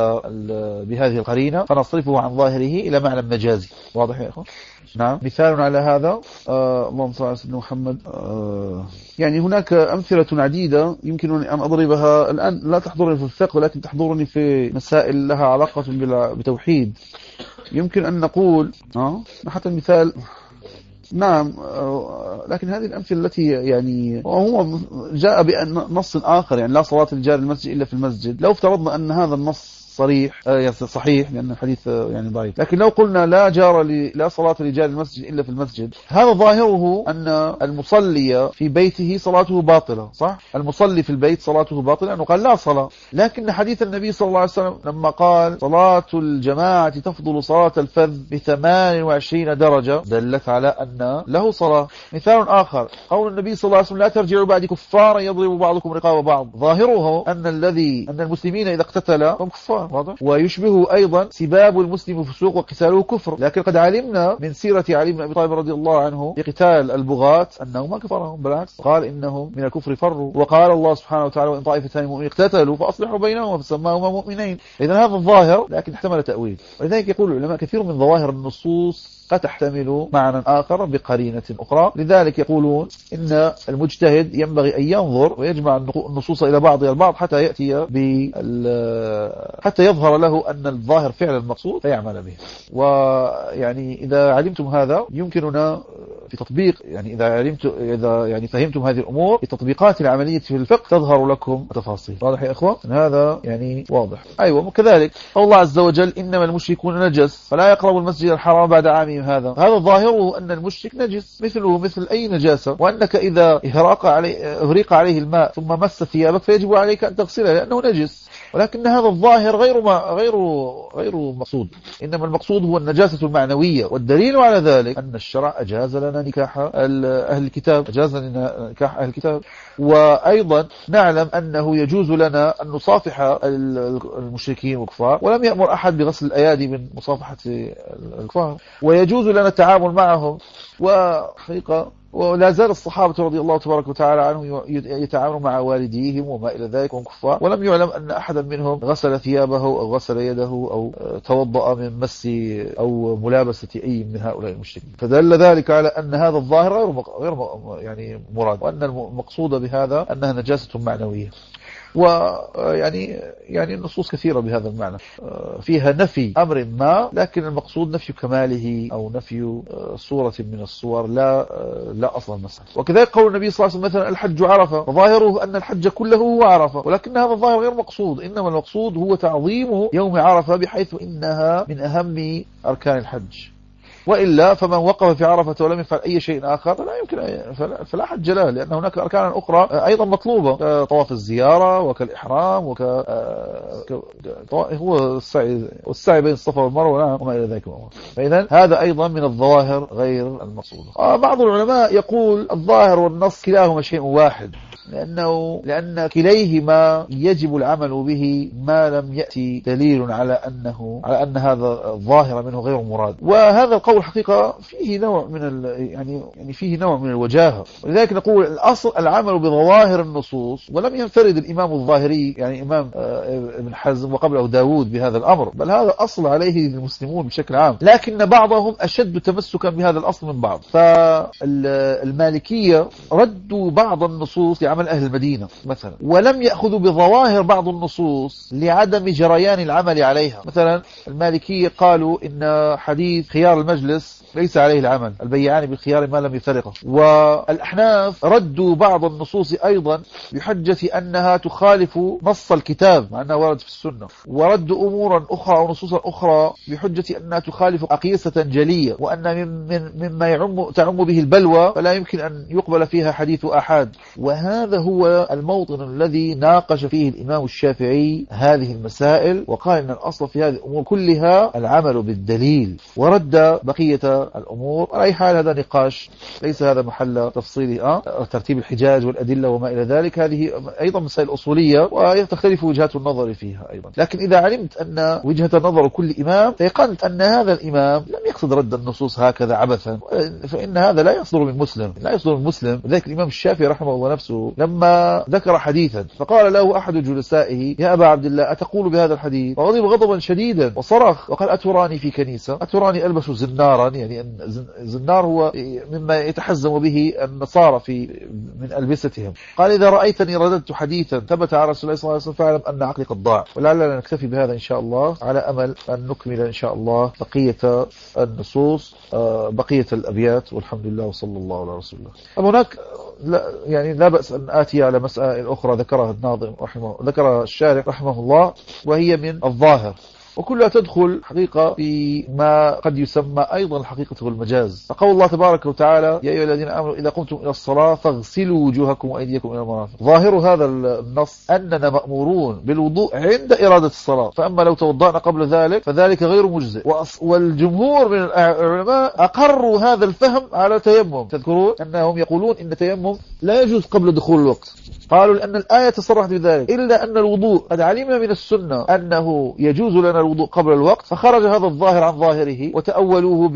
بهذه القرينة فنصرفه عن ظاهره إلى معنى مجازي. واضح يا أخوان؟ نعم. مثال على هذا اللهم صل على سيدنا محمد. يعني هناك أمثلة عديدة يمكنني أن أضربها الآن، لا تحضرني في الفقه ولكن تحضرني في مسائل لها علاقة بتوحيد. يمكن أن نقول حتى المثال، نعم، لكن هذه الأمثلة التي يعني هو جاء بنص آخر، يعني لا صلاة الجار المسجد إلا في المسجد. لو افترضنا أن هذا النص صريح صحيح، لأن الحديث يعني ضعيف. لكن لو قلنا لا صلاة لرجال المسجد إلا في المسجد، هذا ظاهره أن المصلي في بيته صلاته باطلة، صح؟ المصلي في البيت صلاته باطلة لأنه قال لا صلاة. لكن حديث النبي صلى الله عليه وسلم لما قال صلاة الجماعة تفضل صلاة الفذ ب28 درجة دلت على أن له صلاة. مثال آخر قول النبي صلى الله عليه وسلم لا ترجعوا بعد كفارا يضرب بعضكم رقاب بعض، ظاهره أن المسلمين إذا اقتتلوا هم كفار، واضح؟ ويشبه أيضا سباب المسلم فسوق وقتاله كفر. لكن قد علمنا من سيرة علي بن أبي طالب رضي الله عنه في قتال البغاة أنه ما كفرهم، بالعكس قال إنهم من الكفر فروا. وقال الله سبحانه وتعالى وإن طائفتان مؤمنين اقتتلوا فأصلحوا بينهم فسماهما مؤمنين. إذن هذا الظاهر لكن احتمل تأويل. ولذلك يقول العلماء كثير من ظواهر النصوص قد تحتمل معنى آخر بقرينة أخرى. لذلك يقولون إن المجتهد ينبغي أن ينظر ويجمع النصوص إلى بعضها البعض حتى يظهر له أن الظاهر فعل المقصود فيعمل به. ويعني إذا علمتم هذا يمكننا في تطبيق، يعني إذا فهمتم هذه الأمور في تطبيقات العملية في الفقه تظهر لكم تفاصيل. واضح يا إخوة؟ هذا يعني واضح. أيوة. وكذلك الله عز وجل إنما المشركون نجس فلا يقربوا المسجد الحرام بعد عامهم هذا ظاهره أن المشرك نجس مثله مثل أي نجاسة، وأنك إذا أهريق عليه الماء ثم مس ثيابك فيجب عليك أن تغسله لأنه نجس. ولكن هذا الظاهر غير مقصود، إنما المقصود هو النجاسة المعنوية. والدليل على ذلك أن الشرع أجاز لنا نكاح أهل الكتاب، وأيضا نعلم أنه يجوز لنا أن نصافح المشركين والكفار، ولم يأمر أحد بغسل الأيادي من مصافحة الكفار، ويجوز لنا التعامل معهم. وحقيقة ولا زال الصحابة رضي الله تبارك وتعالى عنهم يتعاملون مع والديهم وما إلى ذلك وهم كفار، ولم يعلم أن أحدا منهم غسل ثيابه أو غسل يده أو توضأ من مس أو ملابسة أي من هؤلاء المشركين. فدل ذلك على أن هذا الظاهر غير يعني مراد، وأن المقصود بهذا أنها نجاسة معنوية. ويعني النصوص كثيرة بهذا المعنى فيها نفي أمر ما، لكن المقصود نفي كماله أو نفي صورة من الصور لا أصلا مسألة. وكذلك قول النبي صلى الله عليه وسلم مثلا الحج عرفة، وظاهره أن الحج كله هو عرفة، ولكن هذا الظاهر غير مقصود، إنما المقصود هو تعظيم يوم عرفة بحيث إنها من أهم أركان الحج. وإلا فمن وقف في عرفة ولم يفعل أي شيء آخر فلا حج له، لأن هناك أركان أخرى أيضا مطلوبة كطواف الزيارة وكالإحرام هو السعي بين الصفا والمروة وما إلى ذلك. فإذا هذا أيضا من الظواهر غير المقصودة. بعض العلماء يقول الظاهر والنص كلاهما شيء واحد، لأن كليهما يجب العمل به ما لم يأتي دليل على أن هذا الظاهر منه غير مراد. وهذا القول حقيقة فيه نوع من فيه نوع من الوجاهة. ولذلك نقول الأصل العمل بظواهر النصوص، ولم ينفرد الإمام الظاهري يعني إمام ابن حزم وقبله داود بهذا الأمر، بل هذا أصل عليه المسلمون بشكل عام، لكن بعضهم أشد تمسكا بهذا الأصل من بعض. فالمالكية ردوا بعض النصوص لعمل أهل المدينة مثلا، ولم يأخذوا بظواهر بعض النصوص لعدم جريان العمل عليها. مثلا المالكية قالوا إن حديث خيار المجلس ليس عليه العمل، البيعان بالخيار ما لم يفرقه. والأحناف ردوا بعض النصوص أيضا بحجة أنها تخالف نص الكتاب مع أنها ورد في السنة، وردوا أمورا أخرى أو نصوصا أخرى بحجة أنها تخالف أقيسة جلية، وأن مما تعم به البلوى فلا يمكن أن يقبل فيها حديث أحد. وهذا هو الموطن الذي ناقش فيه الإمام الشافعي هذه المسائل، وقال أن الأصل في هذه الأمور كلها العمل بالدليل، ورد بقية الأمور. على أي حال هذا نقاش ليس هذا محل تفصيل ترتيب الحجاج والأدلة وما إلى ذلك، هذه أيضا مسائل أصولية وتختلف وجهات النظر فيها أيضا. لكن إذا علمت أن وجهة نظر كل إمام تيقنت أن هذا الإمام لم يقصد رد النصوص هكذا عبثا، فإن هذا لا يصدر من مسلم. ذلك الإمام الشافعي رحمه الله نفسه لما ذكر حديثا فقال له أحد جلسائه يا أبا عبد الله أتقول بهذا الحديث؟ فغضب غضبا شديدا وصرخ وقال أتراني في كنيسة؟ أتراني ألبس زنارا؟ يعني الزنار هو مما يتحزم به النصارى من ألبستهم. قال إذا رأيتني رددت حديثا ثبت على رسول الله صلى الله عليه وسلم فاعلم أن عقلي قد ضاع. ولعلنا نكتفي بهذا إن شاء الله، على أمل أن نكمل إن شاء الله بقية النصوص بقية الأبيات. والحمد لله وصلى الله على رسول الله. هناك يعني لا بأس أن آتي على مسائل أخرى ذكرها الناظم ذكرها الشارح رحمه الله، وهي من الظاهر، وكلها تدخل حقيقة في ما قد يسمى أيضا الحقيقة والمجاز. فقول الله تبارك وتعالى: يا أيها الذين آمنوا إذا قمتم إلى الصلاة فاغسلوا وجوهكم وأيديكم إلى المرافق. ظاهر هذا النص أننا مأمورون بالوضوء عند إرادة الصلاة، فأما لو توضأنا قبل ذلك فذلك غير مجزئ. والجمهور من العلماء أقروا هذا الفهم على تيمم. تذكرون أنهم يقولون إن التيمم لا يجوز قبل دخول الوقت، قالوا لأن الآية تصرحت بذلك، إلا أن الوضوء قد علمنا من السنة أنه يجوز لنا الوضوء قبل الوقت، فخرج هذا الظاهر عن ظاهره وتأولوه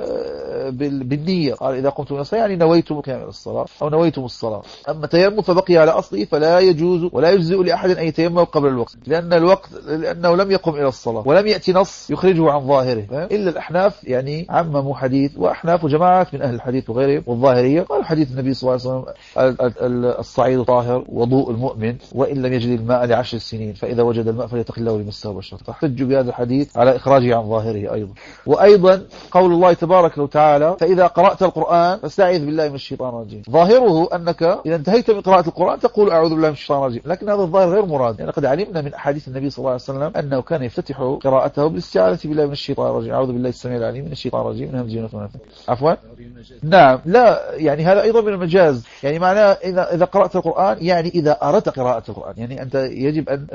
بالنية. قال إذا قمتم إلى الصلاة يعني نويتم القيام إلى الصلاة أو نويتم الصلاة. أما تيمم فبقي على أصله، فلا يجوز ولا يجزئ لأحد أن يتيمم قبل الوقت، لأنه لم يقم إلى الصلاة ولم يأتي نص يخرجه عن ظاهره. إلا الأحناف يعني عمموا حديث، وأحناف جماعات من أهل الحديث وغيرهم والظاهرية قالوا حديث النبي صلى الله عليه وسلم: الصعيد طاهر وضوء المؤمن وإن لم يجد الماء ل10 سنين، فإذا وجد الماء فليتق الله وليمسه بشرته. فاحتجوا بهذا الحديث على إخراجه عن ظاهره أيضا. وأيضا قول الله تبارك وتعالى: فإذا قرأت القرآن فاستعذ بالله من الشيطان الرجيم. ظاهره أنك إذا انتهيت من قراءة القرآن تقول أعوذ بالله من الشيطان الرجيم، لكن هذا الظاهر غير مراد، يعني قد علمنا من أحاديث النبي صلى الله عليه وسلم أنه كان يفتتح قراءته بالاستعاذة بالله من الشيطان الرجيم: أعوذ بالله السميع العليم من الشيطان الرجيم من همزه ونفثه. عفوا، نعم، لا، يعني هذا أيضا من المجاز، يعني معناه إذا قرأت القرآن يعني إذا أردت قراءة القرآن، يعني أنت يجب أن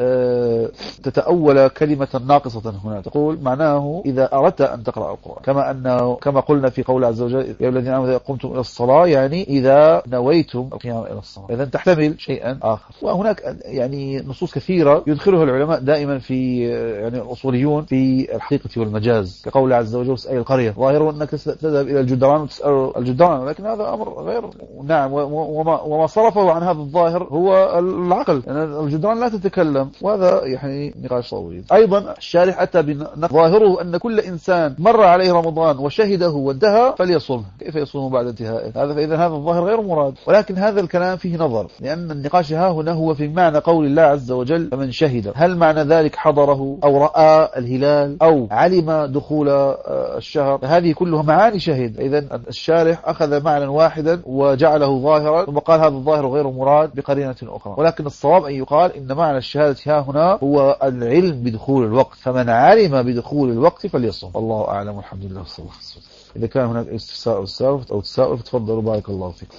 تتأول كلمة ناقصة هنا، تقول معناه إذا أردت أن تقرأ القرآن، كما قلنا في قول عز وجل: يا الذين آمنوا إذا قمتم إلى الصلاة يعني إذا نويتم القيام إلى الصلاة، إذا تحتمل شيئا آخر. وهناك يعني نصوص كثيرة يدخلها العلماء دائما في يعني الأصوليون في الحقيقة والمجاز، كقول عز وجل: اسأل القرية. ظاهره أنك تذهب إلى الجدران وتسأل الجدران، ولكن هذا أمر غير. نعم، وما صرفه عن هذا الظاهر هو العقل، لأن الجدران لا تتكلم، وهذا يعني نقاش طويل. أيضا الشارح أتى ظاهره أن كل إنسان مر عليه رمضان وشهده وانتهى فليصوم. كيف يصوم بعد انتهائه؟ فإذا هذا الظاهر غير مراد، ولكن هذا الكلام فيه نظر، لأن النقاش ها هنا هو في معنى قول الله عز وجل: فمن شهد، هل معنى ذلك حضره أو رأى الهلال أو علم دخول الشهر؟ هذه كلها معاني شهد. إذا الشارح أخذ معنى واحدا وجعله ظاهرا، ثم قال هذا الظاهر غير مراد بقرينة أخرى. ولكن الصواب أن يقال إن معنى الشهادة ها هنا هو العلم بدخول الوقت، فمن علم بدخول الوقت فليصوم. الله أعلم، والحمد لله والصلاة والسلام. إذا كان هناك استفسار أو تساؤل فتفضلوا، بارك الله فيكم.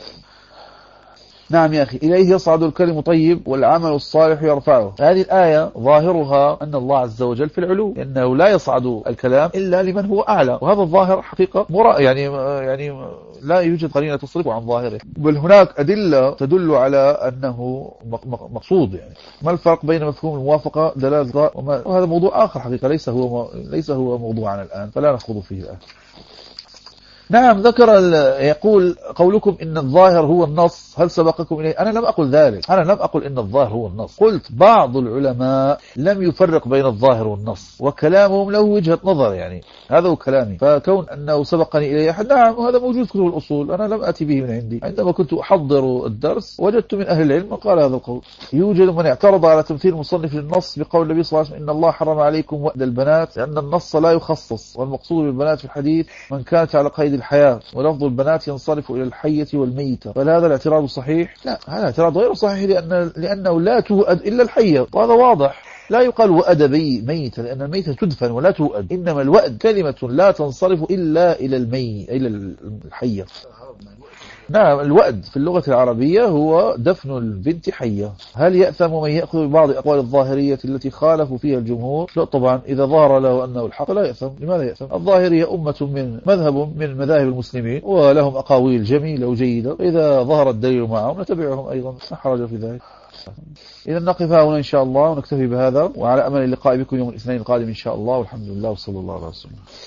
نعم يا أخي، إليه يصعد الكلم طيب والعمل الصالح يرفعه. هذه الآية ظاهرها أن الله عز وجل في العلو، لأنه لا يصعد الكلام إلا لمن هو أعلى، وهذا الظاهر حقيقة يعني لا يوجد قرينة تصرفه عن ظاهره، بل هناك أدلة تدل على أنه مقصود. يعني ما الفرق بين مفهوم الموافقة دلالة، وهذا موضوع آخر حقيقة ليس هو موضوعنا الآن، فلا نخوض فيه الآن. نعم، يقول: قولكم إن الظاهر هو النص هل سبقكم إليه؟ أنا لم أقل ذلك، أنا لم أقل إن الظاهر هو النص، قلت بعض العلماء لم يفرق بين الظاهر والنص، وكلامهم له وجهة نظر، يعني هذا هو كلامي. فكون أنه سبقني إليه أحد، نعم، وهذا موجود في الأصول، أنا لم أتي به من عندي. عندما كنت أحضر الدرس وجدت من أهل العلم قال هذا القول. يوجد من اعترض على تمثيل المصنف للنص بقول النبي صلى الله عليه وسلم: إن الله حرم عليكم وأد البنات، لأن النص لا يخصص، والمقصود بالبنات في الحديث من كانت على قيد الحياة، ولفظ البنات ينصرف إلى الحية والميتة. فهذا الاعتراض صحيح؟ لا، هذا الاعتراض غير صحيح، لأنه لا توأد إلا الحية، وهذا واضح. لا يقال وأد ميتة، لأن الميتة تدفن ولا توأد، إنما الوأد كلمة لا تنصرف إلا إلى الحية. نعم، الوأد في اللغة العربية هو دفن البنت حية. هل يأثم من يأخذ ببعض أقوال الظاهرية التي خالفوا فيها الجمهور؟ لا طبعا، إذا ظهر له أنه الحق لا يأثم. لماذا يأثم؟ الظاهرية أمة من مذاهب المسلمين، ولهم أقاويل جميلة وجيدة، إذا ظهر الدليل معهم نتبعهم أيضا، لا حرج في ذلك. إذا نقف هنا إن شاء الله ونكتفي بهذا، وعلى أمل اللقاء بكم يوم الاثنين القادم إن شاء الله، والحمد لله وصلى الله عليه وسلم.